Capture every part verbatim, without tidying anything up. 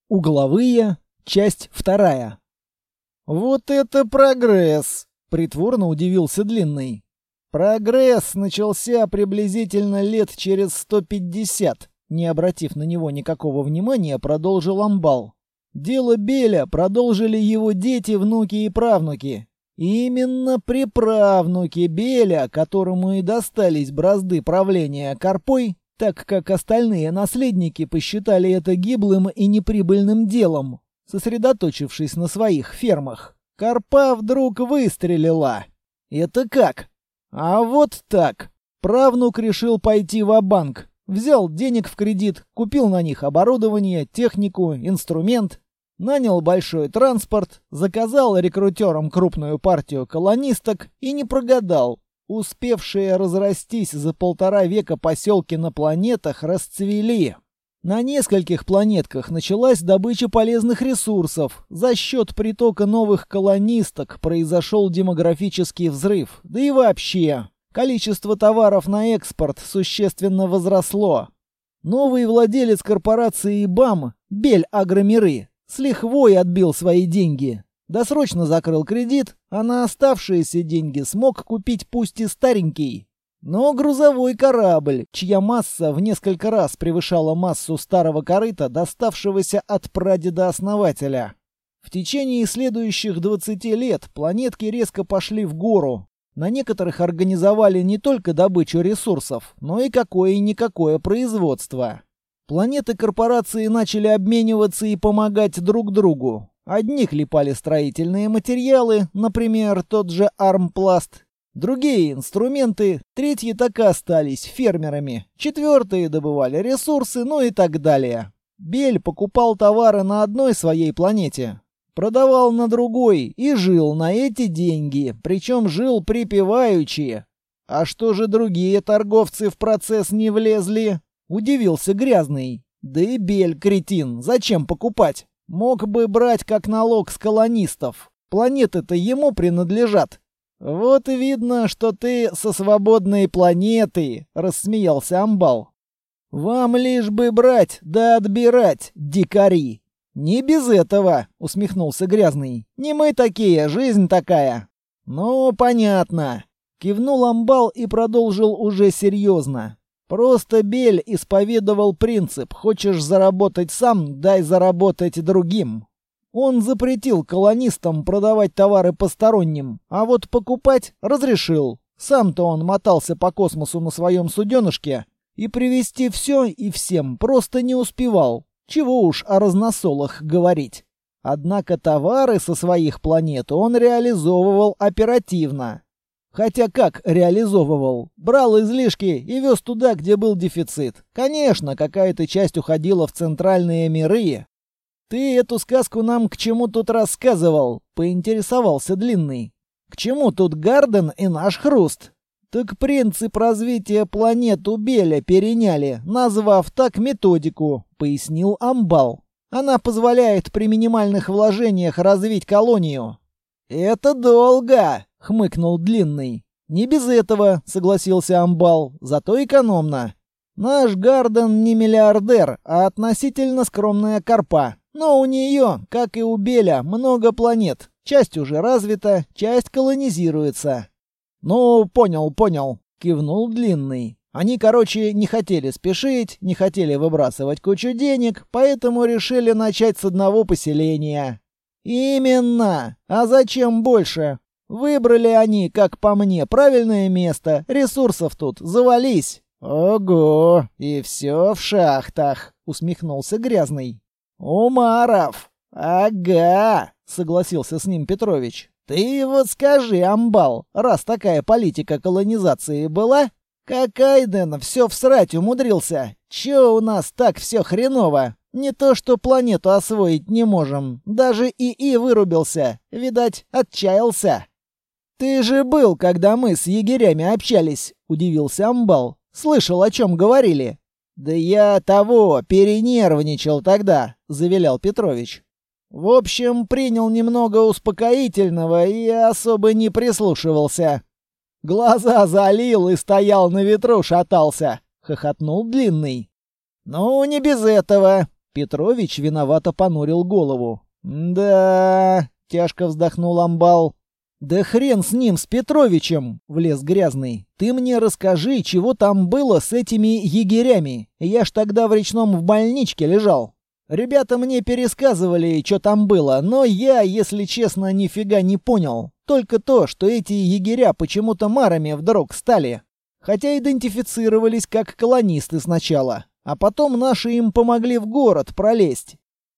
Угловые. Часть вторая. «Вот это прогресс!» — притворно удивился Длинный. «Прогресс начался приблизительно лет через сто пятьдесят», — не обратив на него никакого внимания, продолжил Амбал. «Дело Беля продолжили его дети, внуки и правнуки. И именно приправнуки Беля, которому и достались бразды правления Карпой, так как остальные наследники посчитали это гиблым и неприбыльным делом, сосредоточившись на своих фермах. Карпа вдруг выстрелила. Это как? А вот так. Правнук решил пойти ва-банк. Взял денег в кредит, купил на них оборудование, технику, инструмент, нанял большой транспорт, заказал рекрутерам крупную партию колонисток и не прогадал. Успевшие разрастись за полтора века поселки на планетах расцвели. На нескольких планетках началась добыча полезных ресурсов. За счет притока новых колонисток произошел демографический взрыв. Да и вообще, количество товаров на экспорт существенно возросло. Новый владелец корпорации БАМ, Бель Агромиры, с лихвой отбил свои деньги. Досрочно закрыл кредит, а на оставшиеся деньги смог купить пусть и старенький, но грузовой корабль, чья масса в несколько раз превышала массу старого корыта, доставшегося от прадеда-основателя. В течение следующих двадцати лет планетки резко пошли в гору. На некоторых организовали не только добычу ресурсов, но и какое-никакое производство. Планеты корпорации начали обмениваться и помогать друг другу. Одни клепали строительные материалы, например, тот же армпласт. Другие — инструменты, третьи так и остались фермерами. Четвертые добывали ресурсы, ну и так далее. Бель покупал товары на одной своей планете, продавал на другой и жил на эти деньги, причем жил припеваючи. А что же другие торговцы в процесс не влезли? Удивился Грязный. Да и Бель, кретин, зачем покупать? Мог бы брать как налог с колонистов. Планеты-то ему принадлежат. Вот и видно, что ты со свободной планеты, рассмеялся Амбал. Вам лишь бы брать да отбирать, дикари. Не без этого, усмехнулся Грязный. Не мы такие, жизнь такая. Ну, понятно. Кивнул Амбал и продолжил уже серьезно. Просто Бель исповедовал принцип «хочешь заработать сам, дай заработать другим». Он запретил колонистам продавать товары посторонним, а вот покупать разрешил. Сам-то он мотался по космосу на своем суденышке и привезти все и всем просто не успевал. Чего уж о разносолах говорить. Однако товары со своих планет он реализовывал оперативно. Хотя как реализовывал? Брал излишки и вез туда, где был дефицит. Конечно, какая-то часть уходила в центральные миры. «Ты эту сказку нам к чему тут рассказывал?» — поинтересовался Длинный. «К чему тут Гарден и наш Хруст?» «Так принцип развития планет у Беля переняли, назвав так методику», — пояснил Амбал. «Она позволяет при минимальных вложениях развить колонию». «Это долго!» — хмыкнул Длинный. «Не без этого», — согласился Амбал, — «зато экономно. Наш Гарден не миллиардер, а относительно скромная карпа. Но у нее, как и у Беля, много планет. Часть уже развита, часть колонизируется». «Ну, понял, понял», — кивнул Длинный. «Они, короче, не хотели спешить, не хотели выбрасывать кучу денег, поэтому решили начать с одного поселения». «Именно! А зачем больше? Выбрали они, как по мне, правильное место, ресурсов тут завались». «Ого, и все в шахтах», — усмехнулся Грязный. «Умаров! Ага», — согласился с ним Петрович. «Ты вот скажи, Амбал, раз такая политика колонизации была, как Айден все всрать умудрился? Че у нас так все хреново? Не то что планету освоить не можем, даже ИИ вырубился, видать, отчаялся». «Ты же был, когда мы с егерями общались», — удивился Амбал. «Слышал, о чем говорили». «Да я того, перенервничал тогда», — завилял Петрович. «В общем, принял немного успокоительного и особо не прислушивался». «Глаза залил и стоял на ветру, шатался», — хохотнул Длинный. «Ну, не без этого. Петрович виновато понурил голову. «Да...» — тяжко вздохнул Амбал. «Да хрен с ним, с Петровичем!» — влез Грязный. «Ты мне расскажи, чего там было с этими егерями. Я ж тогда в Речном в больничке лежал. Ребята мне пересказывали, что там было, но я, если честно, нифига не понял. Только то, что эти егеря почему-то марами вдруг стали. Хотя идентифицировались как колонисты сначала, а потом наши им помогли в город пролезть.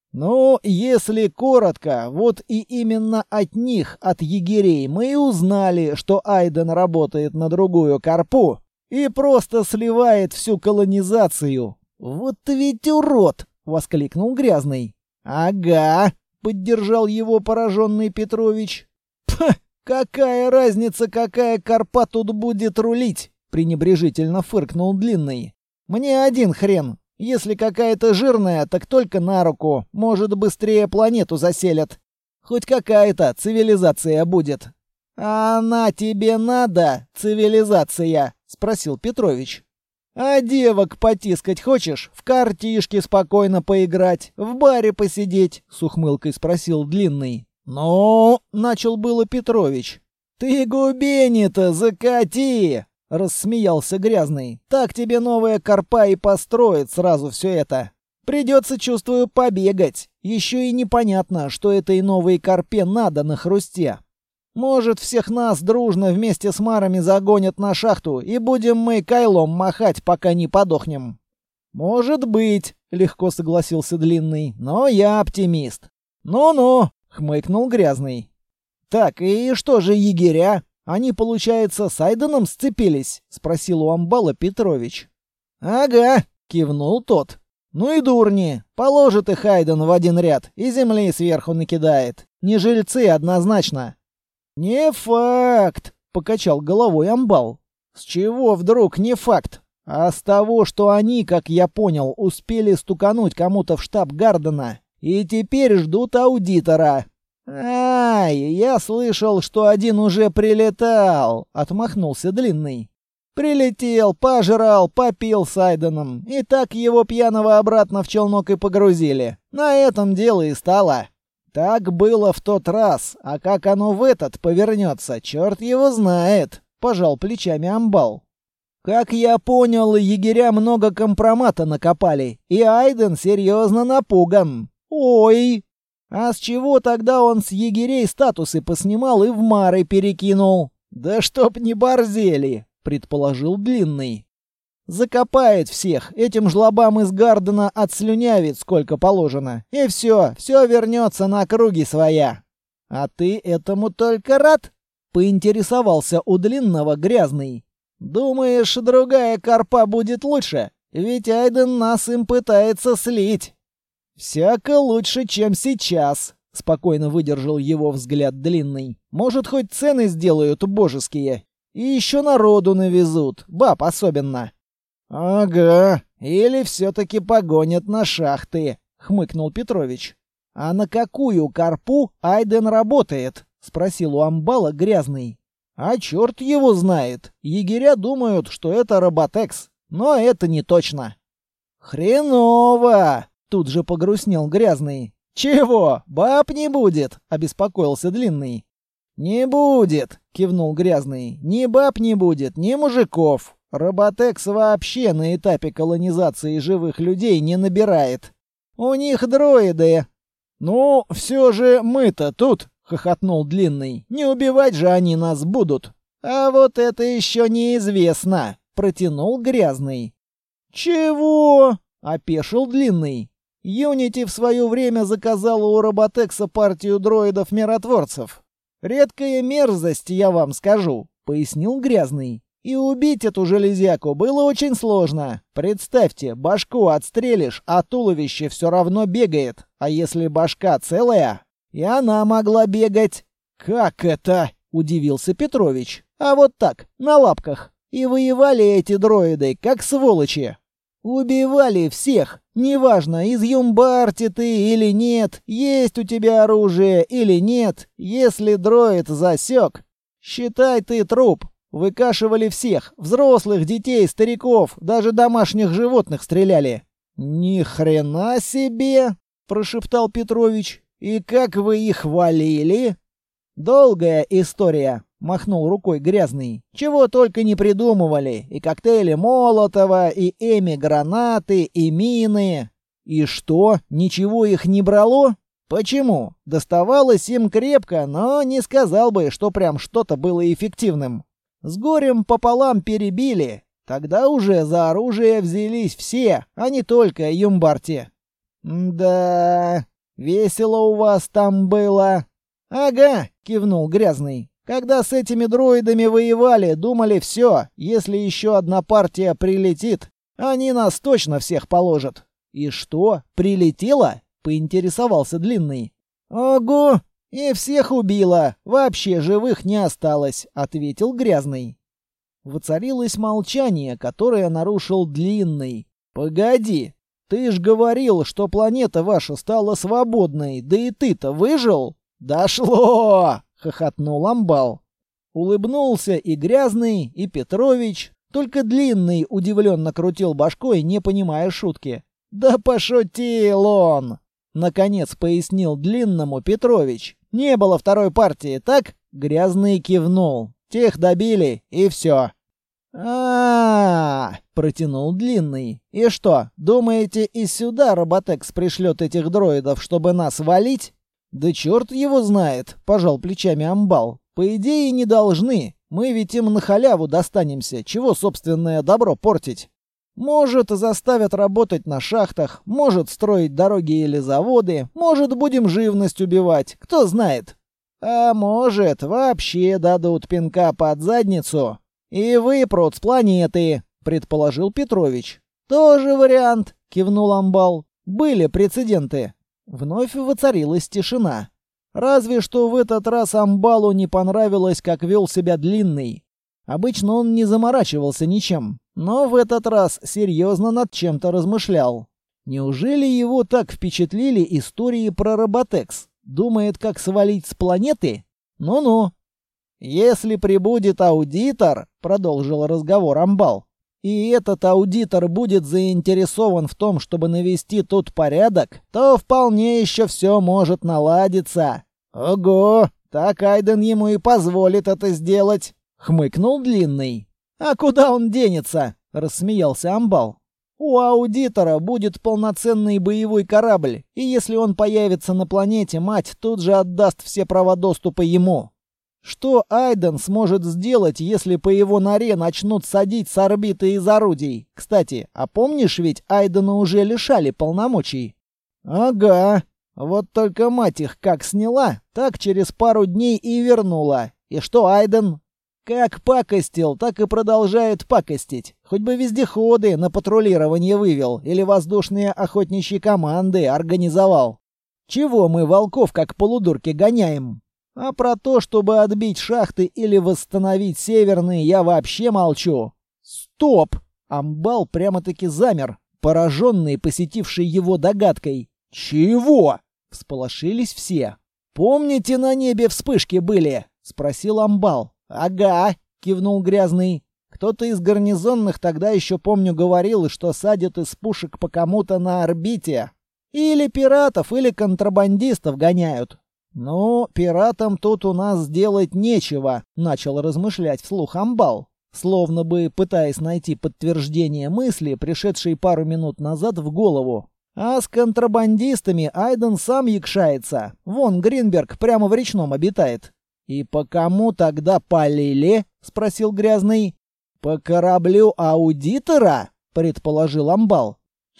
Ну, если коротко, вот и именно от них, от егерей, мы и узнали, что Айден работает на другую Карпу и просто сливает всю колонизацию. Вот ведь урод!» — воскликнул Грязный. «Ага», — поддержал его пораженный Петрович. «Пх, какая разница, какая Карпа тут будет рулить?» — пренебрежительно фыркнул Длинный. «Мне один хрен. Если какая-то жирная, так только на руку. Может, быстрее планету заселят. Хоть какая-то цивилизация будет». «А она тебе надо, цивилизация?» — спросил Петрович. «А девок потискать хочешь? В картишки спокойно поиграть, в баре посидеть?» — с ухмылкой спросил Длинный. «Ну?» — начал было Петрович. «Ты губени-то закати!» — рассмеялся Грязный. «Так тебе новая Карпа и построит сразу все это. Придется, чувствую, побегать. Еще и непонятно, что этой новой Карпе надо на хрусте. Может, всех нас дружно вместе с марами загонят на шахту, и будем мы кайлом махать, пока не подохнем». «Может быть», — легко согласился Длинный, — «но я оптимист». «Ну-ну», — хмыкнул Грязный. «Так, и что же егеря? Они, получается, с Айденом сцепились?» — спросил у Амбала Петрович. «Ага», — кивнул тот. «Ну и дурни. Положит их Айден в один ряд и земли сверху накидает. Не жильцы однозначно». «Не факт», — покачал головой Амбал. «С чего вдруг не факт? А с того, что они, как я понял, успели стукануть кому-то в штаб Гардена и теперь ждут аудитора». «Ай, я слышал, что один уже прилетал», — отмахнулся Длинный. «Прилетел, пожрал, попил с Айденом, и так его пьяного обратно в челнок и погрузили. На этом дело и стало. Так было в тот раз, а как оно в этот повернется, черт его знает», — пожал плечами Амбал. «Как я понял, егеря много компромата накопали, и Айден серьезно напуган. Ой! А с чего тогда он с егерей статусы поснимал и в мары перекинул? Да чтоб не борзели», — предположил Длинный. «Закопает всех, этим жлобам из Гардена отслюнявит сколько положено. И все, все вернется на круги своя». «А ты этому только рад?» — поинтересовался у Длинного Грязный. «Думаешь, другая Карпа будет лучше? Ведь Айден нас им пытается слить». «Всяко лучше, чем сейчас», — спокойно выдержал его взгляд Длинный. «Может, хоть цены сделают божеские. И еще народу навезут, баб особенно». «Ага, или все-таки погонят на шахты», — хмыкнул Петрович. «А на какую Карпу Айден работает?» — спросил у Амбала Грязный. «А черт его знает. Егеря думают, что это Роботекс, но это не точно». «Хреново!» — тут же погрустнел Грязный. «Чего, баб не будет?» — обеспокоился Длинный. «Не будет», — кивнул Грязный. «Ни баб не будет, ни мужиков. Роботекс вообще на этапе колонизации живых людей не набирает. У них дроиды». «Ну, все же мы-то тут», — хохотнул Длинный. «Не убивать же они нас будут». «А вот это еще неизвестно», — протянул Грязный. «Чего?» — опешил Длинный. «Юнити в свое время заказала у Роботекса партию дроидов-миротворцев. Редкая мерзость, я вам скажу», — пояснил Грязный. «И убить эту железяку было очень сложно. Представьте, башку отстрелишь, а туловище все равно бегает. А если башка целая, и она могла бегать». «Как это?» — удивился Петрович. «А вот так, на лапках. И воевали эти дроиды, как сволочи. Убивали всех. Неважно, из Юмбарти ты или нет, есть у тебя оружие или нет. Если дроид засек, считай ты труп. Выкашивали всех. Взрослых, детей, стариков, даже домашних животных стреляли. Ни хрена себе, прошептал Петрович. И как вы их валили? Долгая история, махнул рукой Грязный. Чего только не придумывали. И коктейли Молотова, и эми-гранаты, и мины. И что, ничего их не брало? Почему? Доставалось им крепко, но не сказал бы, что прям что-то было эффективным. С горем пополам перебили. Тогда уже за оружие взялись все, а не только Юмбарти. Да, весело у вас там было. Ага, кивнул Грязный. Когда с этими дроидами воевали, думали все, если еще одна партия прилетит, они нас точно всех положат. И что, прилетело? Поинтересовался Длинный. Ого, и всех убило, вообще живых не осталось, ответил Грязный. Воцарилось молчание, которое нарушил Длинный. «Погоди, ты ж говорил, что планета ваша стала свободной, да и ты-то выжил?» «Дошло!» — хохотнул Амбал. Улыбнулся и Грязный, и Петрович, только Длинный удивленно крутил башкой, не понимая шутки. «Да пошутил он!» — наконец пояснил Длинному Петрович. «Не было второй партии, так?» — Грязный кивнул. Тех добили, и все. А, -а, -а протянул Длинный. И что, думаете, и сюда Роботекс пришлет этих дроидов, чтобы нас валить? Да черт его знает, пожал плечами Амбал. По идее, не должны. Мы ведь им на халяву достанемся. Чего собственное добро портить? Может, заставят работать на шахтах, может, строить дороги или заводы, может, будем живность убивать, кто знает. А может, вообще дадут пинка под задницу и выпрут с планеты, предположил Петрович. Тоже вариант, кивнул Амбал. Были прецеденты. Вновь воцарилась тишина. Разве что в этот раз Амбалу не понравилось, как вел себя Длинный. Обычно он не заморачивался ничем, но в этот раз серьезно над чем-то размышлял. Неужели его так впечатлили истории про Роботекс? Думает, как свалить с планеты? Ну-ну. Если прибудет аудитор, продолжил разговор Амбал, и этот аудитор будет заинтересован в том, чтобы навести тут порядок, то вполне еще все может наладиться. Ого, так Айден ему и позволит это сделать, хмыкнул Длинный. А куда он денется? Рассмеялся Амбал. У аудитора будет полноценный боевой корабль, и если он появится на планете, мать тут же отдаст все права доступа ему. Что Айден сможет сделать, если по его норе начнут садить с орбиты из орудий? Кстати, а помнишь, ведь Айдена уже лишали полномочий? Ага. Вот только мать их как сняла, так через пару дней и вернула. И что Айден? Как пакостил, так и продолжает пакостить. Хоть бы вездеходы на патрулирование вывел или воздушные охотничьи команды организовал. Чего мы волков как полудурки гоняем? А про то, чтобы отбить шахты или восстановить северные, я вообще молчу. Стоп! Амбал прямо-таки замер, пораженный посетившей его догадкой. Чего? Всполошились все. Помните, на небе вспышки были? Спросил Амбал. «Ага», — кивнул Грязный. «Кто-то из гарнизонных тогда еще, помню, говорил, что садят из пушек по кому-то на орбите. Или пиратов, или контрабандистов гоняют». «Ну, пиратам тут у нас сделать нечего», — начал размышлять вслух Амбал, словно бы пытаясь найти подтверждение мысли, пришедшей пару минут назад в голову. «А с контрабандистами Айден сам якшается. Вон Гринберг прямо в речном обитает». «И по кому тогда полили?» — спросил Грязный. «По кораблю аудитора?» — предположил Амбал.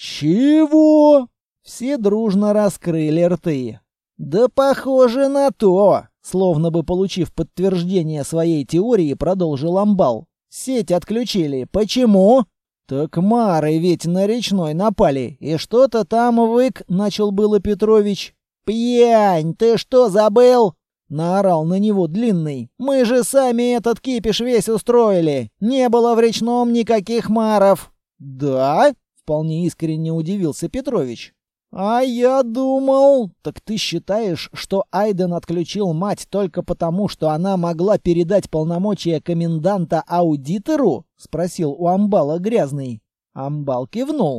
«Чего?» Все дружно раскрыли рты. «Да похоже на то!» — словно бы получив подтверждение своей теории, продолжил Амбал. «Сеть отключили. Почему?» «Так мары ведь на речной напали, и что-то там вык...» — начал было Петрович. «Пьянь, ты что, забыл?» — наорал на него Длинный. «Мы же сами этот кипиш весь устроили. Не было в речном никаких маров». «Да?» — вполне искренне удивился Петрович. «А я думал...» «Так ты считаешь, что Айден отключил мать только потому, что она могла передать полномочия коменданта аудитору?» — спросил у Амбала Грязный. Амбал кивнул.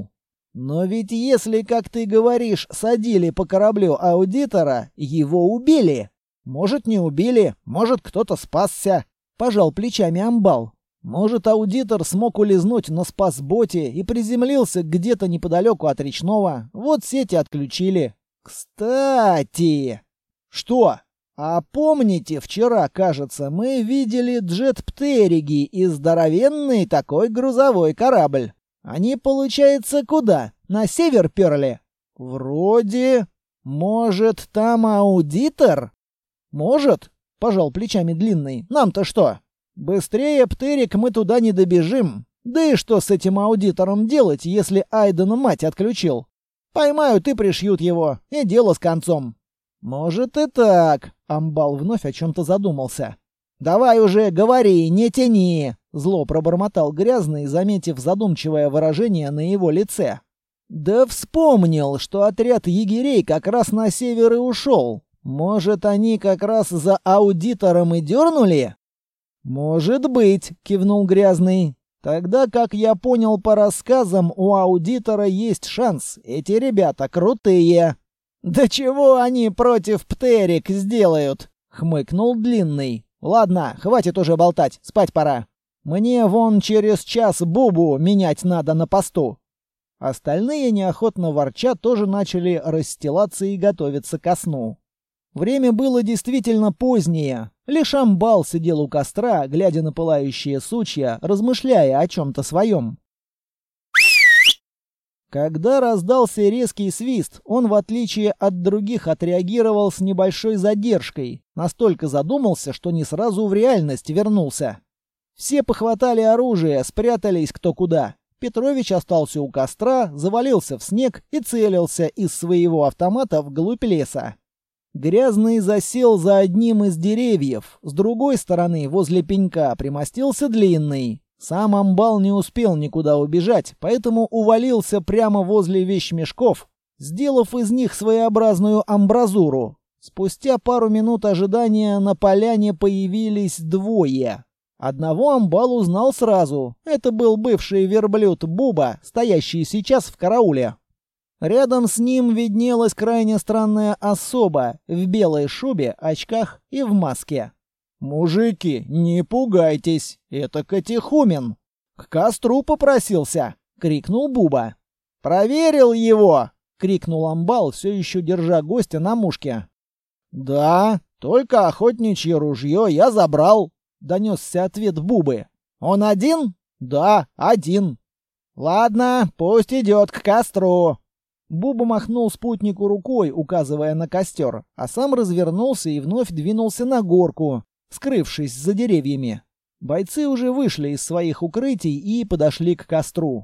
Но ведь если, как ты говоришь, садили по кораблю аудитора, его убили. Может, не убили, может, кто-то спасся. Пожал плечами Амбал. Может, аудитор смог улизнуть на спасботе и приземлился где-то неподалеку от речного. Вот сети отключили. Кстати... Что? А помните, вчера, кажется, мы видели джет-птериги и здоровенный такой грузовой корабль. Они, получается, куда? На север перли? Вроде... Может, там аудитор? Может? Пожал плечами Длинный. Нам-то что? Быстрее, птерик, мы туда не добежим. Да и что с этим аудитором делать, если Айдена мать отключил? Поймают и пришьют его, и дело с концом. Может и так. Амбал вновь о чем-то задумался. «Давай уже, говори, не тяни!» Зло пробормотал Грязный, заметив задумчивое выражение на его лице. «Да вспомнил, что отряд егерей как раз на север и ушел. Может, они как раз за аудитором и дернули?» «Может быть», — кивнул Грязный. «Тогда, как я понял по рассказам, у аудитора есть шанс. Эти ребята крутые». «Да чего они против птерик сделают?» — хмыкнул Длинный. «Ладно, хватит уже болтать, спать пора. Мне вон через час Бубу менять надо на посту». Остальные, неохотно ворча, тоже начали расстилаться и готовиться ко сну. Время было действительно позднее. Лишь Амбал сидел у костра, глядя на пылающие сучья, размышляя о чем-то своем. Когда раздался резкий свист, он, в отличие от других, отреагировал с небольшой задержкой. Настолько задумался, что не сразу в реальность вернулся. Все похватали оружие, спрятались кто куда. Петрович остался у костра, завалился в снег и целился из своего автомата вглубь леса. Грязный засел за одним из деревьев. С другой стороны, возле пенька, примостился Длинный. Сам Амбал не успел никуда убежать, поэтому увалился прямо возле вещмешков, сделав из них своеобразную амбразуру. Спустя пару минут ожидания на поляне появились двое. Одного Амбал узнал сразу. Это был бывший верблюд Буба, стоящий сейчас в карауле. Рядом с ним виднелась крайне странная особа в белой шубе, очках и в маске. «Мужики, не пугайтесь, это Катехумен. К костру попросился!» — крикнул Буба. «Проверил его!» — крикнул Амбал, все еще держа гостя на мушке. «Да, только охотничье ружье я забрал», — донесся ответ Бубы. «Он один?» «Да, один». «Ладно, пусть идет к костру». Буба махнул спутнику рукой, указывая на костер, а сам развернулся и вновь двинулся на горку, скрывшись за деревьями. Бойцы уже вышли из своих укрытий и подошли к костру.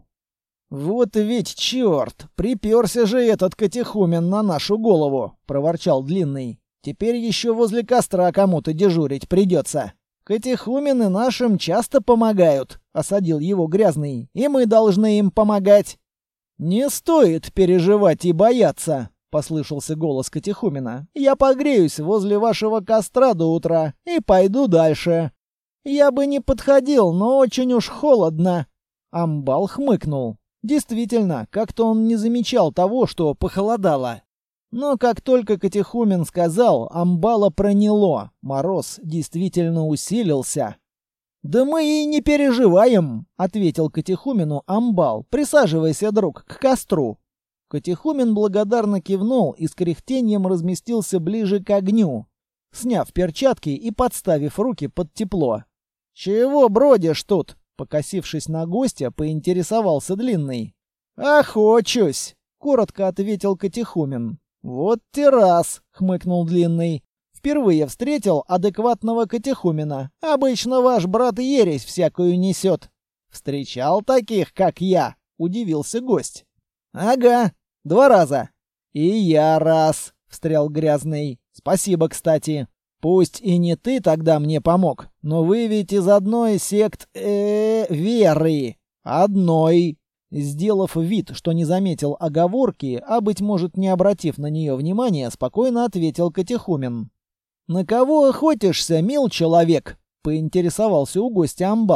«Вот ведь черт! Приперся же этот Катехумен на нашу голову!» — проворчал Длинный. «Теперь еще возле костра кому-то дежурить придется». «Катехумены нашим часто помогают», — осадил его Грязный, — «и мы должны им помогать». «Не стоит переживать и бояться», — послышался голос Катехумена. «Я погреюсь возле вашего костра до утра и пойду дальше». «Я бы не подходил, но очень уж холодно». Амбал хмыкнул. Действительно, как-то он не замечал того, что похолодало. Но как только Катехумен сказал, Амбала проняло. Мороз действительно усилился. «Да мы и не переживаем», — ответил Катехумену Амбал. «Присаживайся, друг, к костру». Катехумен благодарно кивнул и с кряхтением разместился ближе к огню, сняв перчатки и подставив руки под тепло. «Чего бродишь тут?» — покосившись на гостя, поинтересовался Длинный. «Охочусь», — коротко ответил Катехумен. «Вот те раз», — хмыкнул Длинный. «Впервые встретил адекватного Катехумена. Обычно ваш брат ересь всякую несет». «Встречал таких, как я?» — удивился гость. «Ага, два раза». «И я раз», — встрял Грязный. «Спасибо, кстати. Пусть и не ты тогда мне помог, но вы ведь из одной сект... э веры. Одной». Сделав вид, что не заметил оговорки, а, быть может, не обратив на нее внимания, спокойно ответил Катехумен. «На кого охотишься, мил человек?» — поинтересовался у гостя Амбал.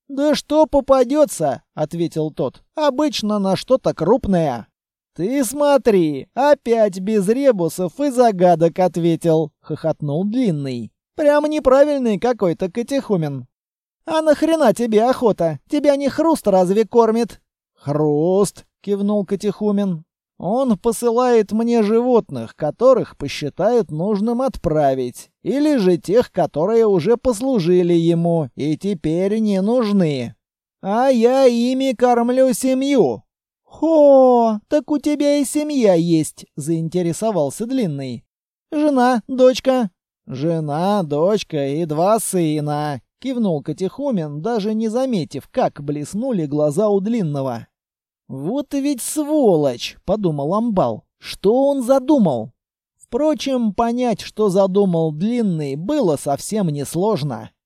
«Да что попадется», — ответил тот. «Обычно на что-то крупное». «Ты смотри, опять без ребусов и загадок ответил», — хохотнул Длинный. «Прямо неправильный какой-то катехумен». «А нахрена тебе охота? Тебя не Хруст разве кормит?» «Хруст», — кивнул катехумен. «Он посылает мне животных, которых посчитает нужным отправить, или же тех, которые уже послужили ему и теперь не нужны. А я ими кормлю семью». «Хо, так у тебя и семья есть», — заинтересовался Длинный. «Жена, дочка». «Жена, дочка и два сына», — кивнул катехумен, даже не заметив, как блеснули глаза у Длинного. «Вот ведь сволочь!» — подумал Амбал. «Что он задумал?» Впрочем, понять, что задумал Длинный, было совсем несложно.